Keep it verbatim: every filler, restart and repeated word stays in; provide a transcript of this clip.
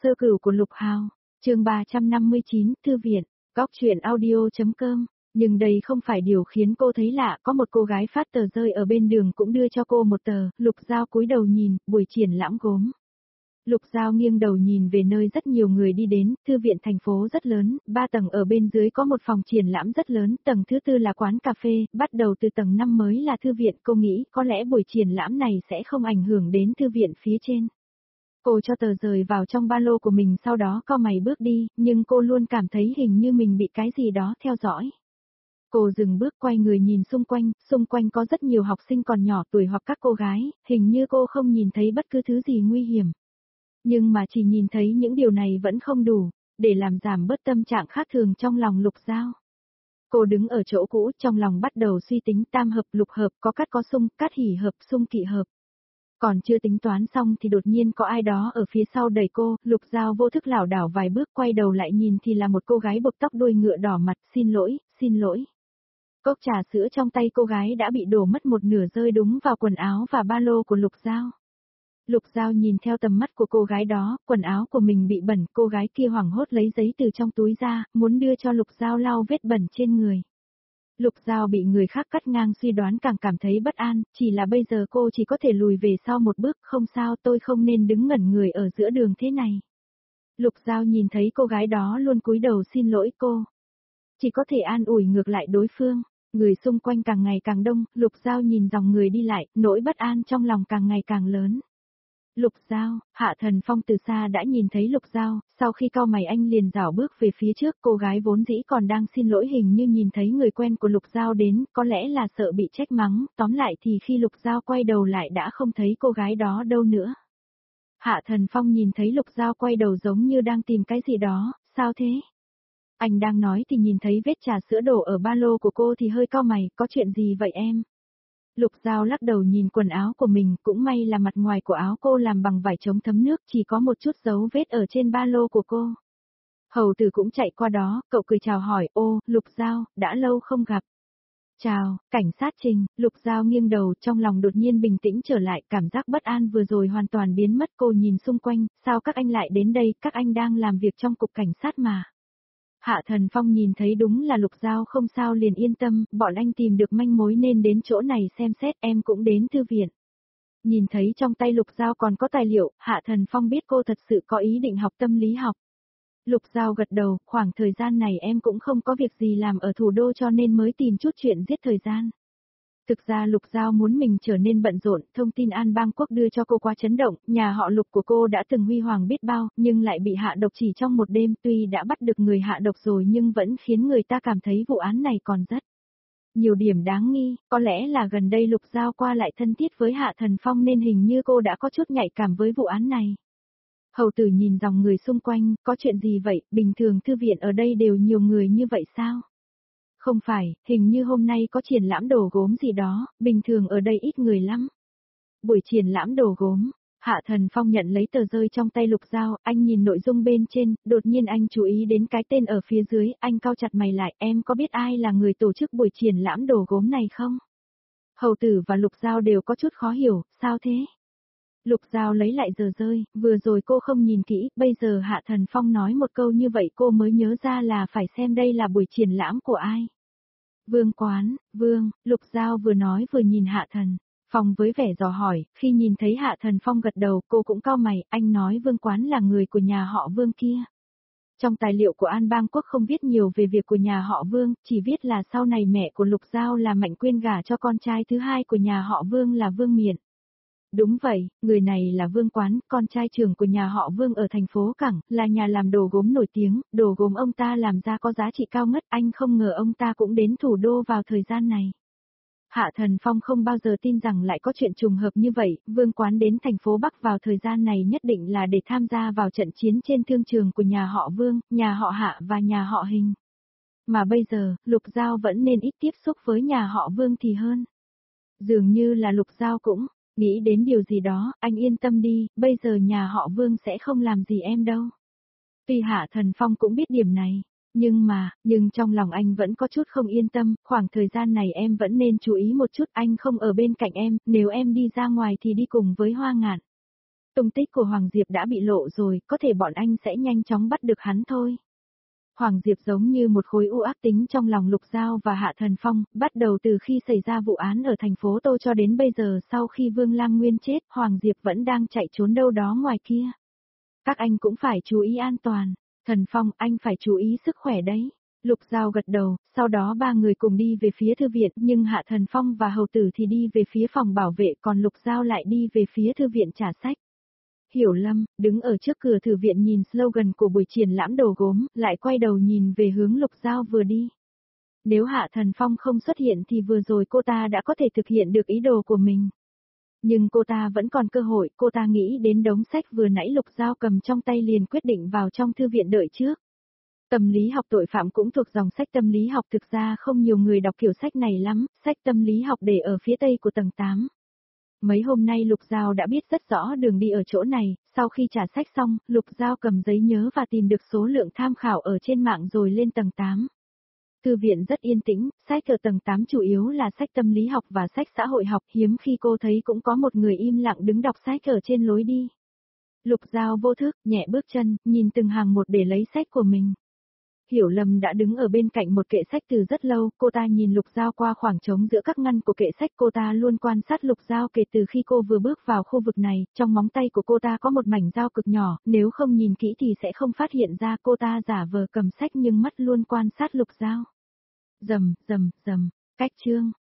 Sơ cửu của Lục Hào, chương ba trăm năm mươi chín, Thư viện, góc truyện audio.com. Nhưng đây không phải điều khiến cô thấy lạ, có một cô gái phát tờ rơi ở bên đường cũng đưa cho cô một tờ. Lục Giao cúi đầu nhìn, buổi triển lãm gốm. Lục Giao nghiêng đầu nhìn về nơi rất nhiều người đi đến, thư viện thành phố rất lớn, ba tầng ở bên dưới có một phòng triển lãm rất lớn, tầng thứ tư là quán cà phê, bắt đầu từ tầng năm mới là thư viện. Cô nghĩ có lẽ buổi triển lãm này sẽ không ảnh hưởng đến thư viện phía trên. Cô cho tờ rời vào trong ba lô của mình, sau đó cau mày bước đi, nhưng cô luôn cảm thấy hình như mình bị cái gì đó theo dõi. Cô dừng bước quay người nhìn xung quanh, xung quanh có rất nhiều học sinh còn nhỏ tuổi hoặc các cô gái, hình như cô không nhìn thấy bất cứ thứ gì nguy hiểm. Nhưng mà chỉ nhìn thấy những điều này vẫn không đủ, để làm giảm bớt tâm trạng khác thường trong lòng Lục Giao. Cô đứng ở chỗ cũ, trong lòng bắt đầu suy tính tam hợp lục hợp, có cắt có xung, cắt hỉ hợp, xung kỵ hợp. Còn chưa tính toán xong thì đột nhiên có ai đó ở phía sau đẩy cô, Lục Giao vô thức lảo đảo vài bước, quay đầu lại nhìn thì là một cô gái buộc tóc đuôi ngựa đỏ mặt. Xin lỗi, xin lỗi. Cốc trà sữa trong tay cô gái đã bị đổ mất một nửa, rơi đúng vào quần áo và ba lô của Lục Giao. Lục Giao nhìn theo tầm mắt của cô gái đó, quần áo của mình bị bẩn, cô gái kia hoảng hốt lấy giấy từ trong túi ra, muốn đưa cho Lục Giao lau vết bẩn trên người. Lục Giao bị người khác cắt ngang suy đoán càng cảm thấy bất an, chỉ là bây giờ cô chỉ có thể lùi về sau một bước. Không sao, tôi không nên đứng ngẩn người ở giữa đường thế này. Lục Giao nhìn thấy cô gái đó luôn cúi đầu xin lỗi cô. Chỉ có thể an ủi ngược lại đối phương. Người xung quanh càng ngày càng đông, Lục Giao nhìn dòng người đi lại, nỗi bất an trong lòng càng ngày càng lớn. Lục Giao, Hạ Thần Phong từ xa đã nhìn thấy Lục Giao, sau khi cau mày anh liền rảo bước về phía trước. Cô gái vốn dĩ còn đang xin lỗi hình như nhìn thấy người quen của Lục Giao đến, có lẽ là sợ bị trách mắng, tóm lại thì khi Lục Giao quay đầu lại đã không thấy cô gái đó đâu nữa. Hạ Thần Phong nhìn thấy Lục Giao quay đầu giống như đang tìm cái gì đó. Sao thế? Anh đang nói thì nhìn thấy vết trà sữa đổ ở ba lô của cô thì hơi cau mày, có chuyện gì vậy em? Lục Giao lắc đầu nhìn quần áo của mình, cũng may là mặt ngoài của áo cô làm bằng vải chống thấm nước, chỉ có một chút dấu vết ở trên ba lô của cô. Hầu Tử cũng chạy qua đó, cậu cười chào hỏi, ô, Lục Giao, đã lâu không gặp. Chào, cảnh sát Trình. Lục Giao nghiêng đầu, trong lòng đột nhiên bình tĩnh trở lại, cảm giác bất an vừa rồi hoàn toàn biến mất. Cô nhìn xung quanh, sao các anh lại đến đây, các anh đang làm việc trong cục cảnh sát mà. Hạ Thần Phong nhìn thấy đúng là Lục Giao không sao liền yên tâm, bọn anh tìm được manh mối nên đến chỗ này xem xét, em cũng đến thư viện. Nhìn thấy trong tay Lục Giao còn có tài liệu, Hạ Thần Phong biết cô thật sự có ý định học tâm lý học. Lục Giao gật đầu, khoảng thời gian này em cũng không có việc gì làm ở thủ đô cho nên mới tìm chút chuyện giết thời gian. Thực ra Lục Giao muốn mình trở nên bận rộn, thông tin An Bang Quốc đưa cho cô quá chấn động, nhà họ Lục của cô đã từng huy hoàng biết bao, nhưng lại bị hạ độc chỉ trong một đêm, tuy đã bắt được người hạ độc rồi nhưng vẫn khiến người ta cảm thấy vụ án này còn rất nhiều điểm đáng nghi, có lẽ là gần đây Lục Giao qua lại thân thiết với Hạ Thần Phong nên hình như cô đã có chút nhạy cảm với vụ án này. Hầu Tử nhìn dòng người xung quanh, có chuyện gì vậy, bình thường thư viện ở đây đều nhiều người như vậy sao? Không phải, hình như hôm nay có triển lãm đồ gốm gì đó, bình thường ở đây ít người lắm. Buổi triển lãm đồ gốm, Hạ Thần Phong nhận lấy tờ rơi trong tay Lục Giao, anh nhìn nội dung bên trên, đột nhiên anh chú ý đến cái tên ở phía dưới, anh cau chặt mày lại, em có biết ai là người tổ chức buổi triển lãm đồ gốm này không? Hầu Tử và Lục Giao đều có chút khó hiểu, sao thế? Lục Giao lấy lại tờ rơi, vừa rồi cô không nhìn kỹ, bây giờ Hạ Thần Phong nói một câu như vậy cô mới nhớ ra là phải xem đây là buổi triển lãm của ai. Vương Quán, Vương, Lục Giao vừa nói vừa nhìn Hạ Thần Phong với vẻ dò hỏi, khi nhìn thấy Hạ Thần Phong gật đầu cô cũng cau mày, anh nói Vương Quán là người của nhà họ Vương kia. Trong tài liệu của An Bang Quốc không viết nhiều về việc của nhà họ Vương, chỉ viết là sau này mẹ của Lục Giao là Mạnh Quyên gả cho con trai thứ hai của nhà họ Vương là Vương Miện. Đúng vậy, người này là Vương Quán, con trai trưởng của nhà họ Vương ở thành phố Cảng, là nhà làm đồ gốm nổi tiếng, đồ gốm ông ta làm ra có giá trị cao ngất, anh không ngờ ông ta cũng đến thủ đô vào thời gian này. Hạ Thần Phong không bao giờ tin rằng lại có chuyện trùng hợp như vậy, Vương Quán đến thành phố Bắc vào thời gian này nhất định là để tham gia vào trận chiến trên thương trường của nhà họ Vương, nhà họ Hạ và nhà họ Hình. Mà bây giờ, Lục Giao vẫn nên ít tiếp xúc với nhà họ Vương thì hơn. Dường như là Lục Giao cũng nghĩ đến điều gì đó, anh yên tâm đi, bây giờ nhà họ Vương sẽ không làm gì em đâu. Tuy Hạ Thần Phong cũng biết điểm này, nhưng mà, nhưng trong lòng anh vẫn có chút không yên tâm, khoảng thời gian này em vẫn nên chú ý một chút, anh không ở bên cạnh em, nếu em đi ra ngoài thì đi cùng với Hoa Ngạn. Tung tích của Hoàng Diệp đã bị lộ rồi, có thể bọn anh sẽ nhanh chóng bắt được hắn thôi. Hoàng Diệp giống như một khối u ác tính trong lòng Lục Giao và Hạ Thần Phong, bắt đầu từ khi xảy ra vụ án ở thành phố Tô cho đến bây giờ sau khi Vương Lang Nguyên chết, Hoàng Diệp vẫn đang chạy trốn đâu đó ngoài kia. Các anh cũng phải chú ý an toàn. Thần Phong, anh phải chú ý sức khỏe đấy. Lục Giao gật đầu, sau đó ba người cùng đi về phía thư viện, nhưng Hạ Thần Phong và Hầu Tử thì đi về phía phòng bảo vệ, còn Lục Giao lại đi về phía thư viện trả sách. Hiểu Lâm, đứng ở trước cửa thư viện nhìn slogan của buổi triển lãm đồ gốm, lại quay đầu nhìn về hướng Lục Giao vừa đi. Nếu Hạ Thần Phong không xuất hiện thì vừa rồi cô ta đã có thể thực hiện được ý đồ của mình. Nhưng cô ta vẫn còn cơ hội, cô ta nghĩ đến đống sách vừa nãy Lục Giao cầm trong tay liền quyết định vào trong thư viện đợi trước. Tâm lý học tội phạm cũng thuộc dòng sách tâm lý học, thực ra không nhiều người đọc kiểu sách này lắm, sách tâm lý học để ở phía tây của tầng tám. Mấy hôm nay Lục Giao đã biết rất rõ đường đi ở chỗ này, sau khi trả sách xong, Lục Giao cầm giấy nhớ và tìm được số lượng tham khảo ở trên mạng rồi lên tầng tám. Thư viện rất yên tĩnh, sách ở tầng tám chủ yếu là sách tâm lý học và sách xã hội học, hiếm khi cô thấy cũng có một người im lặng đứng đọc sách ở trên lối đi. Lục Giao vô thức, nhẹ bước chân, nhìn từng hàng một để lấy sách của mình. Hiểu Lâm đã đứng ở bên cạnh một kệ sách từ rất lâu, cô ta nhìn Lục Giao qua khoảng trống giữa các ngăn của kệ sách, cô ta luôn quan sát Lục Giao kể từ khi cô vừa bước vào khu vực này, trong móng tay của cô ta có một mảnh dao cực nhỏ, nếu không nhìn kỹ thì sẽ không phát hiện ra cô ta giả vờ cầm sách nhưng mắt luôn quan sát Lục Giao. Rầm, rầm, rầm, cách chương.